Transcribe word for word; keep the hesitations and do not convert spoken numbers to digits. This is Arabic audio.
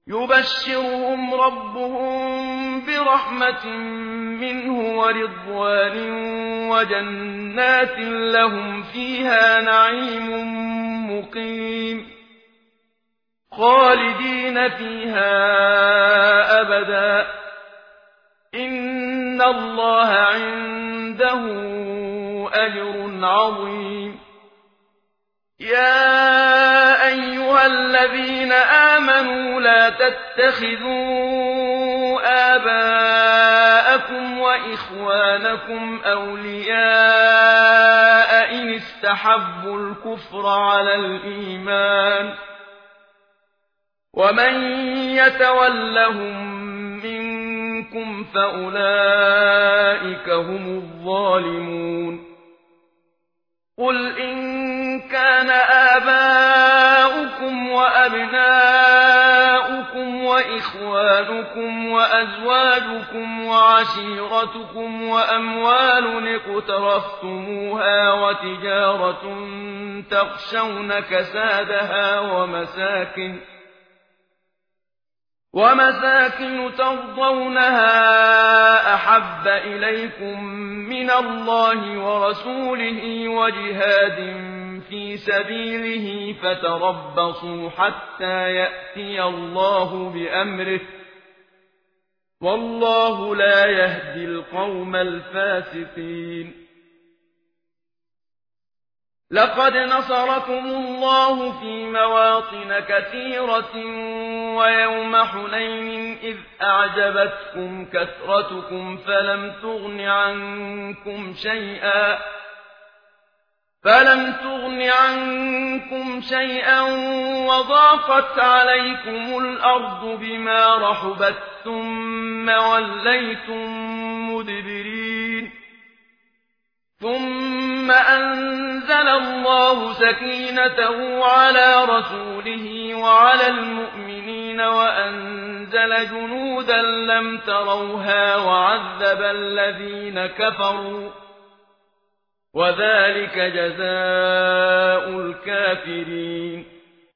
يبشرهم ربهم برحمة منه ورضوان وجنات لهم فيها نعيم مقيم خالدين فيها أبدا إن الله عنده أجر عظيم. يا أيها الذين آمنوا لا تتخذوا آباءكم وإخوانكم أولياء إن استحبوا الكفر على الإيمان ومن يتولهم منكم فأولئك هم الظالمون. قل إن كان آباؤكم وأبناؤكم وإخوانكم وأزواجكم وعشيرتكم وأموال اقترفتموها وتجارة تخشون كسادها ومساكن ومساكن ترضونها أحب إليكم من الله ورسوله وجهاد في سبيله فتربصوا حتى يأتي الله بأمره والله لا يهدي القوم الفاسقين. لقد نصركم الله في مواطن كثيرة ويوم حنين إذ أعجبتكم كثرتكم فلم تغن عنكم شيئا فلم تغن عنكم شيئا وضاقت عليكم الأرض بما رحبت ثم وليتم مدبرين ثم أنزل الله سكينته على رسوله وعلى المؤمنين وأنزل جنودا لم تروها وعذب الذين كفروا وذلك جزاء الكافرين.